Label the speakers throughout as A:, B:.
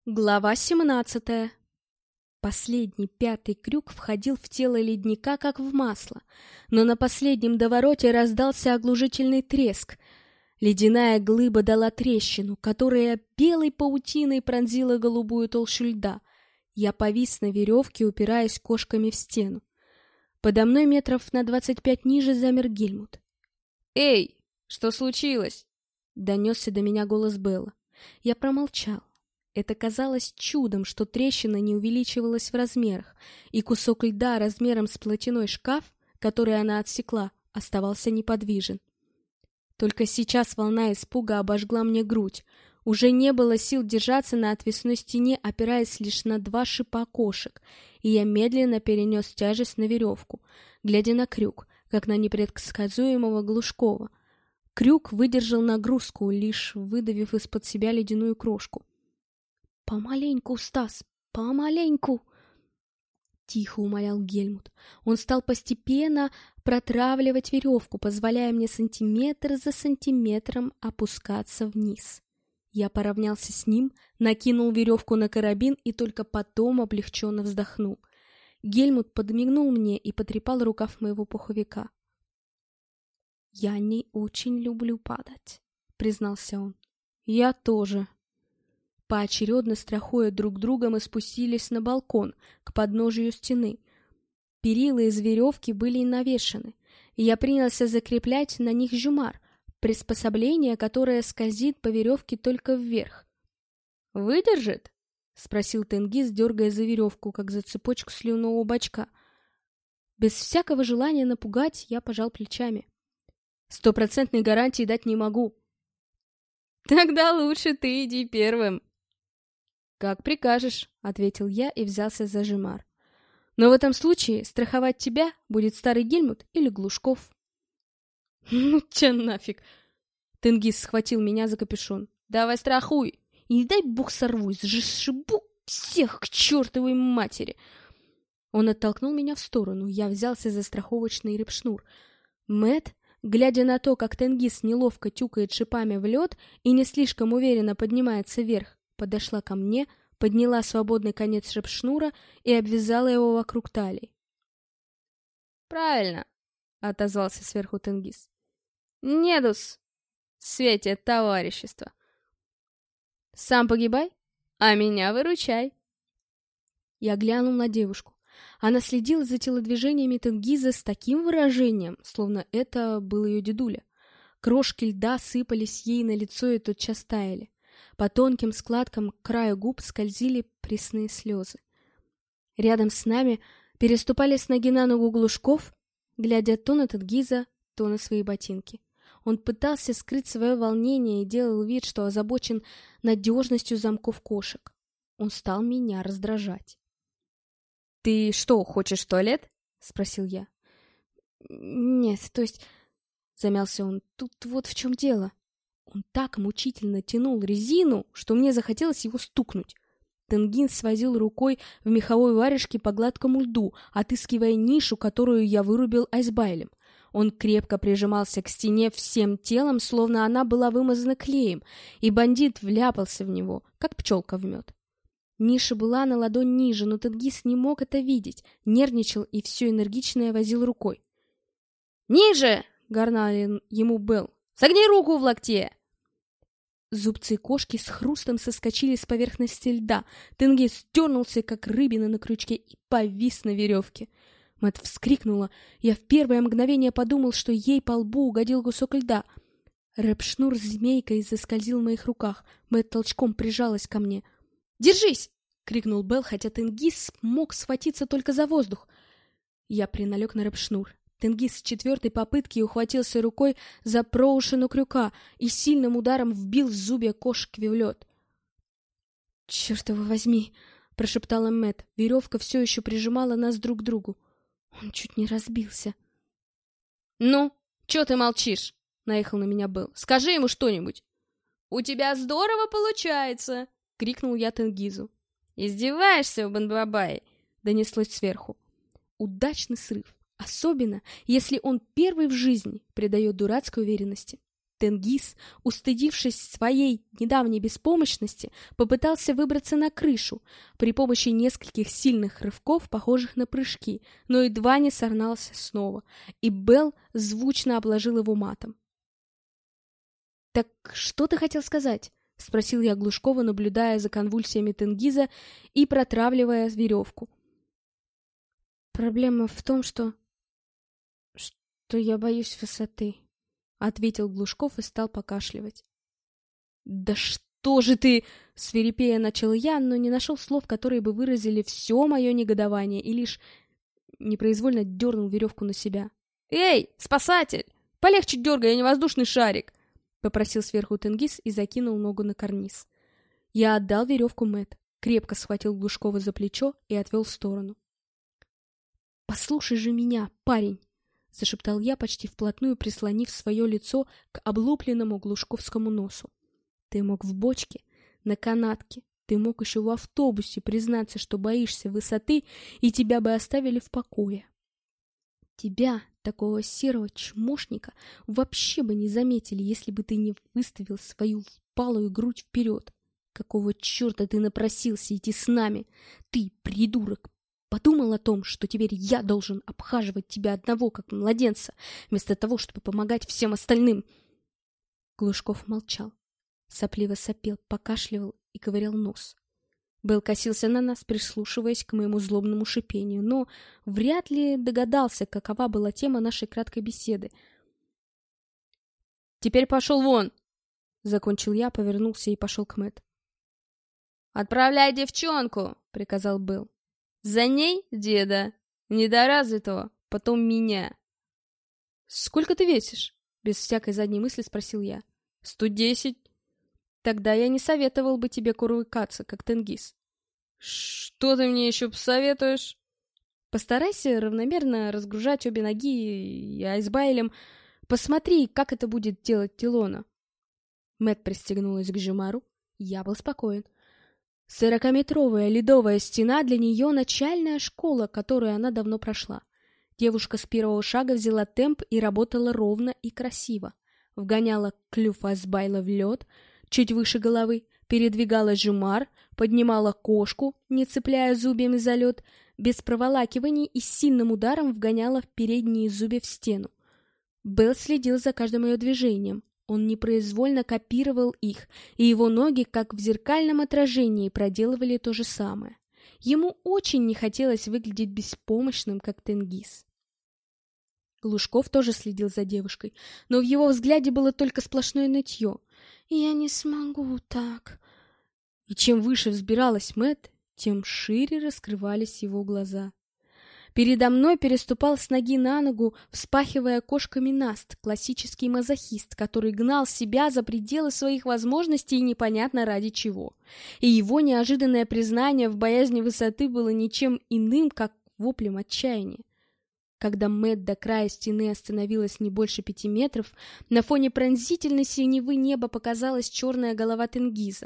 A: Глава 17. Последний, пятый крюк входил в тело ледника, как в масло, но на последнем довороте раздался оглушительный треск. Ледяная глыба дала трещину, которая белой паутиной пронзила голубую толщу льда. Я повис на веревке, упираясь кошками в стену. Подо мной метров на 25 ниже замер Гельмут.
B: «Эй, что случилось?»
A: — донесся до меня голос Белла. Я промолчал. Это казалось чудом, что трещина не увеличивалась в размерах, и кусок льда размером с платяной шкаф, который она отсекла, оставался неподвижен. Только сейчас волна испуга обожгла мне грудь. Уже не было сил держаться на отвесной стене, опираясь лишь на 2 шипа кошек, и я медленно перенес тяжесть на веревку, глядя на крюк, как на непредсказуемого Глушкова. Крюк выдержал нагрузку, лишь выдавив из-под себя ледяную крошку. «Помаленьку, Стас, помаленьку!» — тихо умолял Гельмут. Он стал постепенно протравливать веревку, позволяя мне сантиметр за сантиметром опускаться вниз. Я поравнялся с ним, накинул веревку на карабин и только потом облегченно вздохнул. Гельмут подмигнул мне и потрепал рукав моего пуховика. «Я не очень люблю падать», — признался он. «Я тоже». Поочередно страхуя друг друга, мы спустились на балкон, к подножию стены. Перила из веревки были навешаны, и я принялся закреплять на них жумар, приспособление, которое скользит по веревке только вверх.
B: «Выдержит?»
A: — спросил Тенгиз, дергая за веревку, как за цепочку сливного бачка. Без всякого желания напугать, я пожал плечами. 100% гарантии дать не могу.
B: «Тогда лучше ты иди первым».
A: «Как прикажешь», — ответил я и взялся за жумар. «Но в этом случае страховать тебя будет старый Гельмут или Глушков».
B: «Ну тебя нафиг!»
A: Тенгиз схватил меня за капюшон.
B: «Давай страхуй!
A: И не дай бог сорвусь, сшибу всех к чертовой матери!» Он оттолкнул меня в сторону, я взялся за страховочный репшнур. Мэтт, глядя на то, как Тенгиз неловко тюкает шипами в лед и не слишком уверенно поднимается вверх, подошла ко мне, подняла свободный конец репшнура и обвязала его вокруг талии.
B: «Правильно!» — отозвался сверху Тенгиз. «Недус! Свете товарищества! Сам погибай, а меня выручай!»
A: Я глянул на девушку. Она следила за телодвижениями Тенгиза с таким выражением, словно это был ее дедуля. Крошки льда сыпались ей на лицо и тотчас таяли. По тонким складкам к краю губ скользили пресные слезы. Рядом с нами переступали с ноги на ногу Глушков, глядя то на Тенгиза, то на свои ботинки. Он пытался скрыть свое волнение и делал вид, что озабочен надежностью замков кошек. Он стал меня раздражать.
B: «Ты что, хочешь в туалет?» — спросил я.
A: «Нет, то есть...» — замялся он. «Тут вот в чем дело». Он так мучительно тянул резину, что мне захотелось его стукнуть. Тенгиз свозил рукой в меховой варежке по гладкому льду, отыскивая нишу, которую я вырубил айсбайлем. Он крепко прижимался к стене всем телом, словно она была вымазана клеем, и бандит вляпался в него, как пчелка в мед. Ниша была на ладонь ниже, но Тенгиз не мог это видеть, нервничал и все энергичное возил рукой.
B: «Ниже!»
A: — горнал ему Белл.
B: «Согни руку в локте!»
A: Зубцы кошки с хрустом соскочили с поверхности льда. Тенгиз дернулся, как рыбина на крючке, и повис на веревке. Мэтт вскрикнула. Я в первое мгновение подумал, что ей по лбу угодил кусок льда. Репшнур змейкой заскользил в моих руках. Мэтт толчком прижалась ко мне. «Держись!» — крикнул Белл, хотя Тенгиз мог схватиться только за воздух. Я приналег на репшнур. Тенгиз с 4-й попытки ухватился рукой за проушину крюка и сильным ударом вбил зубья кошки в лед. «Черт его возьми!» — прошептала Мэтт. Веревка все еще прижимала нас друг к другу. Он чуть не разбился.
B: «Ну, че ты молчишь?» — наехал на меня Белл. «Скажи ему что-нибудь!» «У тебя здорово получается!» — крикнул я Тенгизу. «Издеваешься, Бан-Бабай?» — донеслось сверху. Удачный срыв. Особенно, если он первый в жизни придает дурацкой уверенности.
A: Тенгиз, устыдившись своей недавней беспомощности, попытался выбраться на крышу при помощи нескольких сильных рывков, похожих на прыжки, но едва не сорвался снова, и Белл звучно обложил его матом. «Так что ты хотел сказать?» — спросил я Глушкова, наблюдая за конвульсиями Тенгиза и протравливая веревку. «Проблема в том, что я боюсь высоты», — ответил Глушков и стал покашливать. «Да что же ты!» — свирепея начал я, но не нашел слов, которые бы выразили все мое негодование, и лишь непроизвольно дернул веревку на себя.
B: «Эй, спасатель! Полегче дергай, я не воздушный шарик!»
A: — попросил сверху Тенгиз и закинул ногу на карниз. Я отдал веревку Мэтт, крепко схватил Глушкова за плечо и отвел в сторону. «Послушай же меня, парень!» — зашептал я, почти вплотную прислонив свое лицо к облупленному глушковскому носу. «Ты мог в бочке, на канатке, ты мог еще в автобусе признаться, что боишься высоты, и тебя бы оставили в покое. Тебя, такого серого чмошника, вообще бы не заметили, если бы ты не выставил свою впалую грудь вперед. Какого черта ты напросился идти с нами? Ты, придурок, подумал о том, что теперь я должен обхаживать тебя одного, как младенца, вместо того, чтобы помогать всем остальным?» Глушков молчал, сопливо сопел, покашливал и ковырял нос. Белл косился на нас, прислушиваясь к моему злобному шипению, но вряд ли догадался, какова была тема нашей краткой беседы.
B: «Теперь пошел вон!»
A: — закончил я, повернулся и пошел к Мэтт.
B: «Отправляй девчонку!» — приказал Белл. «За ней деда, недоразвитого, потом меня».
A: «Сколько ты весишь?» — без всякой задней мысли спросил я.
B: 110.
A: «Тогда я не советовал бы тебе кувыркаться, как Тенгиз».
B: «Что ты мне еще посоветуешь?»
A: «Постарайся равномерно разгружать обе ноги и айсбайлем. Посмотри, как это будет делать Тилона». Мэтт пристегнулась к Жемару. Я был спокоен. 40-метровая ледовая стена для нее начальная школа, которую она давно прошла. Девушка с первого шага взяла темп и работала ровно и красиво. Вгоняла клюв айсбайла в лед, чуть выше головы, передвигала жемар, поднимала кошку, не цепляя зубьями за лед, без проволакиваний и с сильным ударом вгоняла в передние зубья в стену. Белл следил за каждым ее движением. Он непроизвольно копировал их, и его ноги, как в зеркальном отражении, проделывали то же самое. Ему очень не хотелось выглядеть беспомощным, как Тенгиз. Глушков тоже следил за девушкой, но в его взгляде было только сплошное нытье. «Я не смогу так». И чем выше взбиралась Мэтт, тем шире раскрывались его глаза. Передо мной переступал с ноги на ногу, вспахивая кошками наст, классический мазохист, который гнал себя за пределы своих возможностей и непонятно ради чего. И его неожиданное признание в боязни высоты было ничем иным, как воплем отчаяния. Когда Мэтт до края стены остановилась не больше 5 метров, на фоне пронзительной синевы неба показалась черная голова Тенгиза.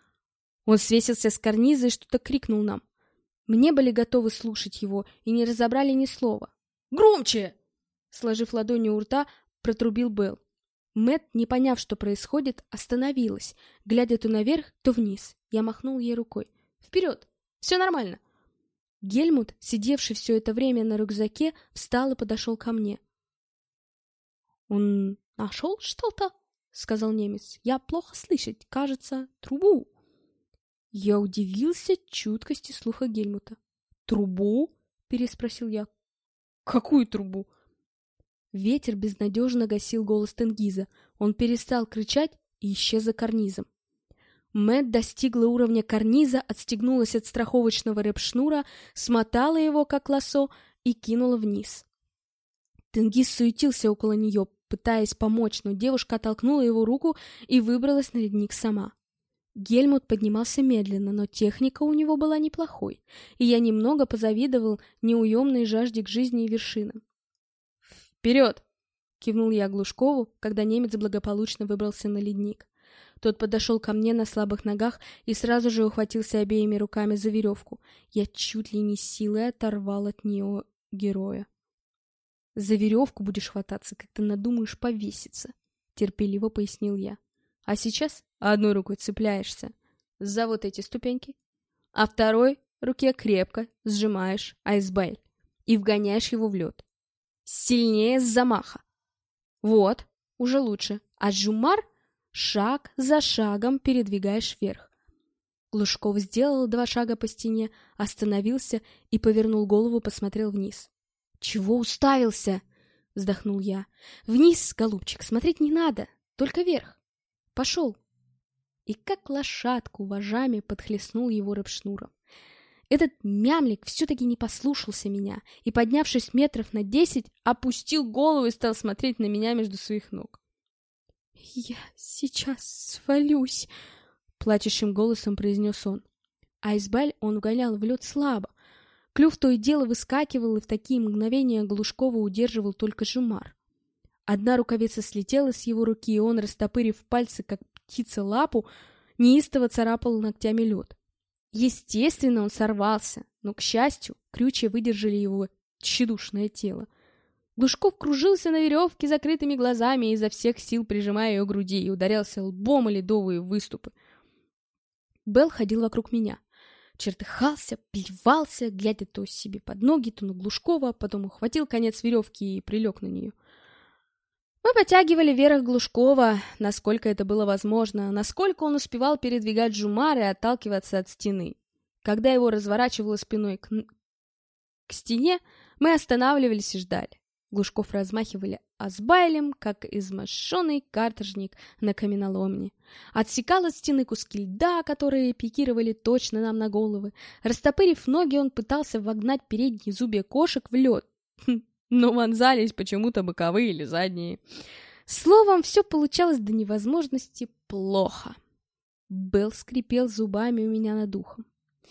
A: Он свесился с карниза и что-то крикнул нам. Мы не были готовы слушать его и не разобрали ни слова.
B: «Громче!»
A: Сложив ладони у рта, протрубил Белл. Мэтт, не поняв, что происходит, остановилась, глядя то наверх, то вниз. Я махнул ей рукой. «Вперед! Все нормально!» Гельмут, сидевший все это время на рюкзаке, встал и подошел ко мне. «Он нашел что-то?» — сказал немец. «Я плохо слышать. Кажется, трубу». Я удивился чуткости слуха Гельмута. «Трубу?» — переспросил я. «Какую трубу?» Ветер безнадежно гасил голос Тенгиза. Он перестал кричать и исчез за карнизом. Мэтт достигла уровня карниза, отстегнулась от страховочного рэп-шнура, смотала его, как лассо, и кинула вниз. Тенгиз суетился около нее, пытаясь помочь, но девушка оттолкнула его руку и выбралась на ледник сама. Гельмут поднимался медленно, но техника у него была неплохой, и я немного позавидовал неуемной жажде к жизни и вершинам. «Вперед!» — кивнул я Глушкову, когда немец благополучно выбрался на ледник. Тот подошел ко мне на слабых ногах и сразу же ухватился обеими руками за веревку. Я чуть ли не силой оторвал от нее героя. «За веревку будешь хвататься, как ты надумаешь повеситься», терпеливо пояснил я. А сейчас одной рукой цепляешься за вот эти ступеньки, а второй руке крепко сжимаешь айсбейл и вгоняешь его в лед. Сильнее с замаха. Вот, уже лучше. А Жумар шаг за шагом передвигаешь вверх. Глушков сделал 2 шага по стене, остановился и повернул голову, посмотрел вниз. «Чего уставился?» — вздохнул я. «Вниз, голубчик, смотреть не надо, только вверх. Пошел!» И как лошадку вожами подхлестнул его рыбшнуром. Этот мямлик все-таки не послушался меня и, поднявшись метров на 10, опустил голову и стал смотреть на меня между своих ног. «Я сейчас свалюсь!» — плачущим голосом произнес он. Айсбейл он вгонял в лед слабо. Клюв то и дело выскакивал, и в такие мгновения Глушкова удерживал только Жумар. Одна рукавица слетела с его руки, и он, растопырив пальцы, как птица лапу, неистово царапал ногтями лед. Естественно, он сорвался, но, к счастью, крючья выдержали его тщедушное тело. Глушков кружился на веревке закрытыми глазами, изо всех сил прижимая ее к груди, и ударялся лбом о ледовые выступы. Белл ходил вокруг меня. Чертыхался, плевался, глядя то себе под ноги, то на Глушкова, потом ухватил конец веревки и прилег на нее. Мы подтягивали вверх Глушкова, насколько это было возможно, насколько он успевал передвигать Жумар и отталкиваться от стены. Когда его разворачивало спиной к стене, мы останавливались и ждали. Глушков размахивали айсбейлем, как измощенный каторжник на каменоломне. Отсекал от стены куски льда, которые пикировали точно нам на головы. Растопырив ноги, он пытался вогнать передние зубья кошек в лед. Но вонзались почему-то боковые или задние. Словом, все получалось до невозможности плохо. Белл скрипел зубами у меня над ухом.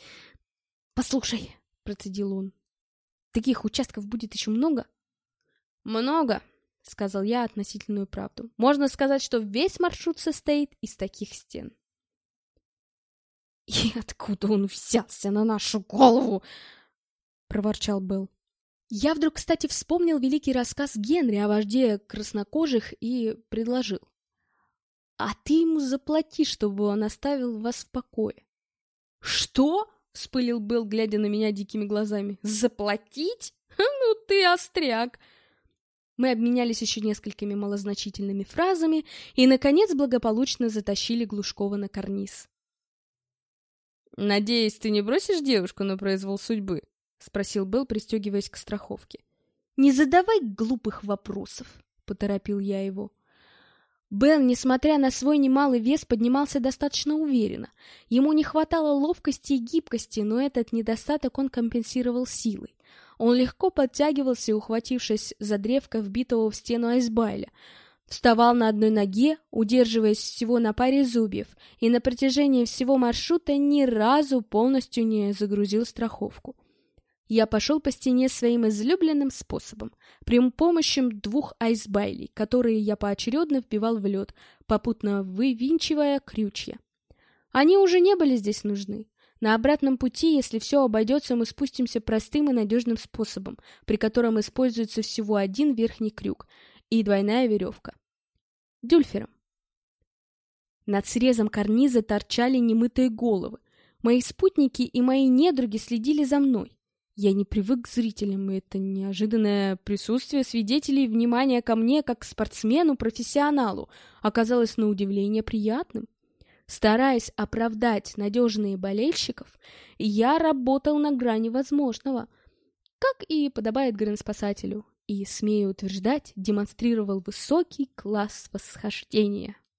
A: «Послушай», — процедил он, — «таких участков будет еще много?» «Много», — сказал я относительную правду. «Можно сказать, что весь маршрут состоит из таких стен». «И откуда он взялся на нашу голову?» — проворчал Белл. Я вдруг, кстати, вспомнил великий рассказ Генри о вожде краснокожих и предложил. «А ты ему заплати, чтобы он оставил вас в покое». «Что?» — вспылил Белл, глядя на меня дикими глазами. «Заплатить? Ну ты остряк!» Мы обменялись еще несколькими малозначительными фразами и, наконец, благополучно затащили Глушкова на карниз. «Надеюсь, ты не бросишь девушку на произвол судьбы?» — спросил Белл, пристегиваясь к страховке. «Не задавай глупых вопросов», — поторопил я его. Белл, несмотря на свой немалый вес, поднимался достаточно уверенно. Ему не хватало ловкости и гибкости, но этот недостаток он компенсировал силой. Он легко подтягивался, ухватившись за древко вбитого в стену айсбейля. Вставал на одной ноге, удерживаясь всего на паре зубьев, и на протяжении всего маршрута ни разу полностью не загрузил страховку. Я пошел по стене своим излюбленным способом, при помощи 2 айсбейлей, которые я поочередно вбивал в лед, попутно вывинчивая крючья. Они уже не были здесь нужны. На обратном пути, если все обойдется, мы спустимся простым и надежным способом, при котором используется всего 1 верхний крюк и 2 веревка. Дюльфером. Над срезом карниза торчали немытые головы. Мои спутники и мои недруги следили за мной. Я не привык к зрителям, и это неожиданное присутствие свидетелей внимания ко мне, как к спортсмену-профессионалу, оказалось на удивление приятным. Стараясь оправдать надежные болельщиков, я работал на грани возможного, как и подобает гранд-спасателю, и, смею утверждать, демонстрировал высокий класс восхождения.